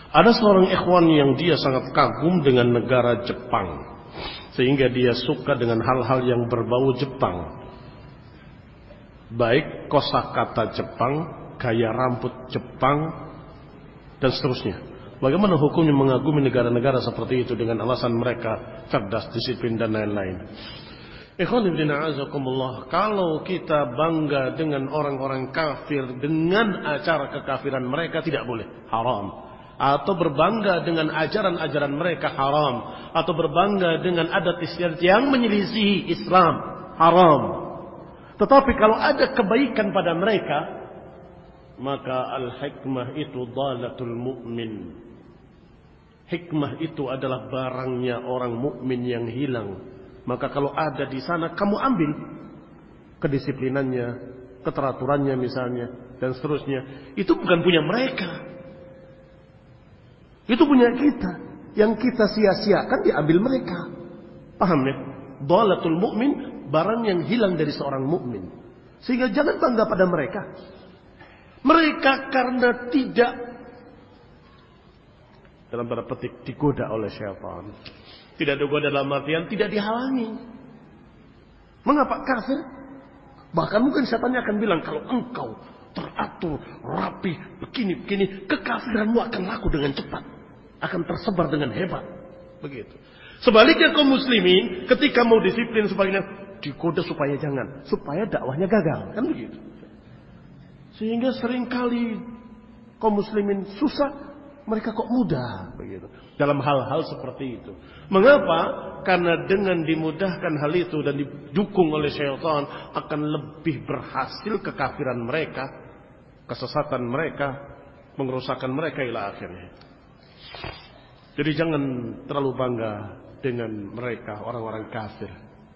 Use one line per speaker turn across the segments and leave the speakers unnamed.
Ada seorang ikhwan yang dia sangat kagum dengan negara Jepang, sehingga dia suka dengan hal-hal yang berbau Jepang, baik kosakata Jepang, gaya rambut Jepang, dan seterusnya. Bagaimana hukumnya mengagumi negara-negara seperti itu dengan alasan mereka cerdas, disiplin, dan lain-lain. Ikhwan ibn a'azakumullah, kalau kita bangga dengan orang-orang kafir dengan acara kekafiran mereka, tidak boleh, haram. Atau berbangga dengan ajaran-ajaran mereka, haram. Atau berbangga dengan adat istiadat yang menyelisihi Islam, haram. Tetapi kalau ada kebaikan pada mereka, maka al-hikmah itu dhalatul mu'min. Hikmah itu adalah barangnya orang mukmin yang hilang. Maka kalau ada di sana, kamu ambil kedisiplinannya, keteraturannya misalnya, dan seterusnya. Itu bukan punya mereka, itu punya kita. Yang kita sia-siakan diambil mereka. Paham ya? Dhalatul mu'min, barang yang hilang dari seorang mukmin. Sehingga jangan bangga pada mereka. Mereka karena tidak, dalam tanda petik, digoda oleh syaitan. Tidak digoda dalam artian tidak dihalangi. Mengapa kafir? Bahkan mungkin syaitannya akan bilang, kalau engkau teratur, rapi, begini-begini, kekafiranmu akan laku dengan cepat, akan tersebar dengan hebat. Begitu. Sebaliknya kaum muslimin ketika mau disiplin sebagainya, digoda supaya jangan, supaya dakwahnya gagal, kan begitu. Sehingga seringkali kaum muslimin susah, mereka kok mudah begitu dalam hal-hal seperti itu. Mengapa? Karena dengan dimudahkan hal itu dan didukung oleh syaitan, akan lebih berhasil kekafiran mereka, kesesatan mereka, pengerusakan mereka ila akhirnya. Jadi jangan terlalu bangga dengan mereka, orang-orang kafir.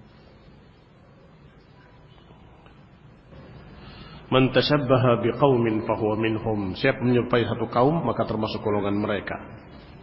Man tashabbaha biqaumin fahuwa minhum. Siapa menyerupai satu kaum, maka termasuk golongan mereka.